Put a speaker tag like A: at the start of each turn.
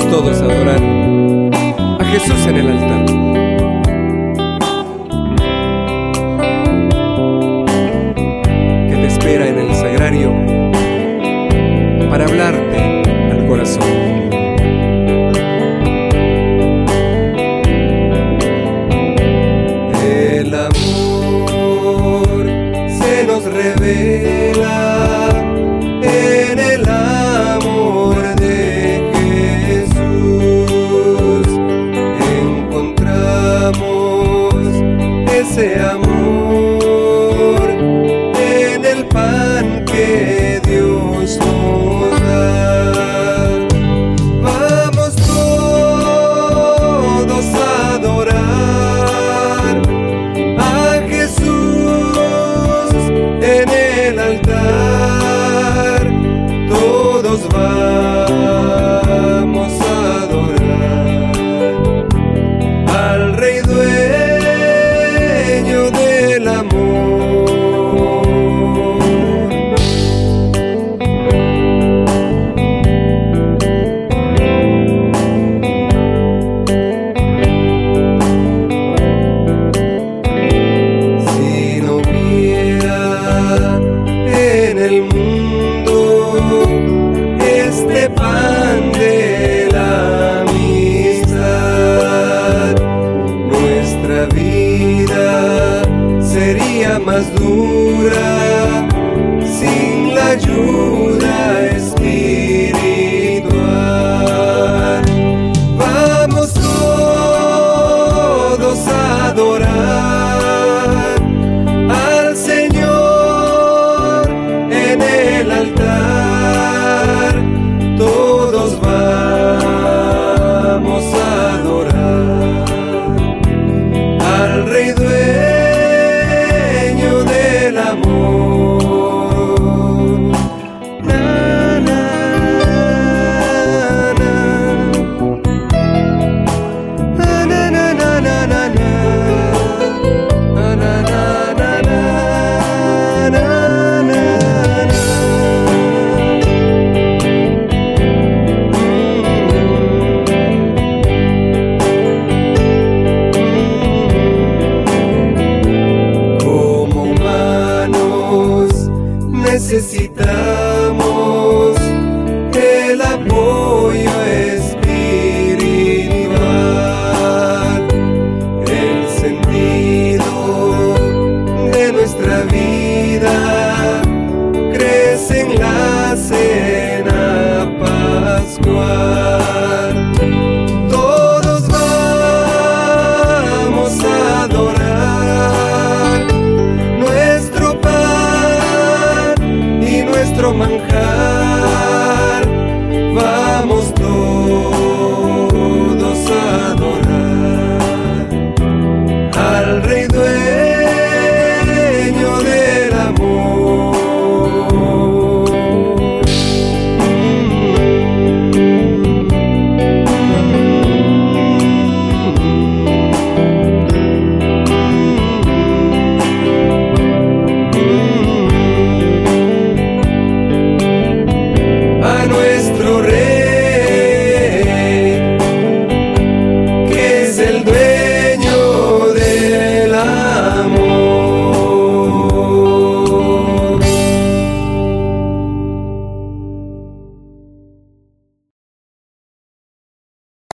A: todos a adorar a Jesús en el altar. Que te espera en el sagrario para hablarte al corazón. El amor se nos revela en el amor de Jesús. Encontramos ese amor en el pan que Dios nos da. Vamos todos a adorar a Jesús en el altar. Todos vamos a adorar al Rey dueño del amor. Si no hubiera en el mundo este pan de la amistad, nuestra vida sería más dura sin la ayuda espiritual. Vamos todos a adorar al Señor en el altar. Todos vamos a adorar al Rey dueño del amor. Na, na, na. Na, na, na, na, na, na, na. Na, na, na, na, na, na, na. Como humanos necesitamos el apoyo espiritual. El sentido de nuestra vida crece en la cena pascual. Todos vamos a adorar nuestro pan y nuestro manjar. Vamos todos a adorar al Rey